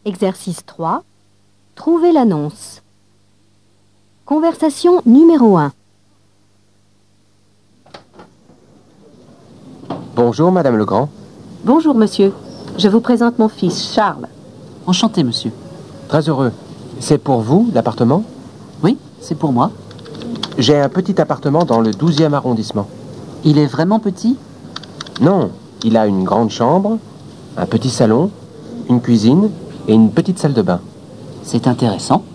Exercice 3. Trouvez l'annonce. Conversation numéro 1. Bonjour, Madame Legrand. Bonjour, monsieur. Je vous présente mon fils, Charles. Enchanté, monsieur. Très heureux. C'est pour vous, l'appartement? Oui, c'est pour moi. J'ai un petit appartement dans le 12e arrondissement. Il est vraiment petit? Non, il a une grande chambre, un petit salon, une cuisine et une petite salle de bain. C'est intéressant.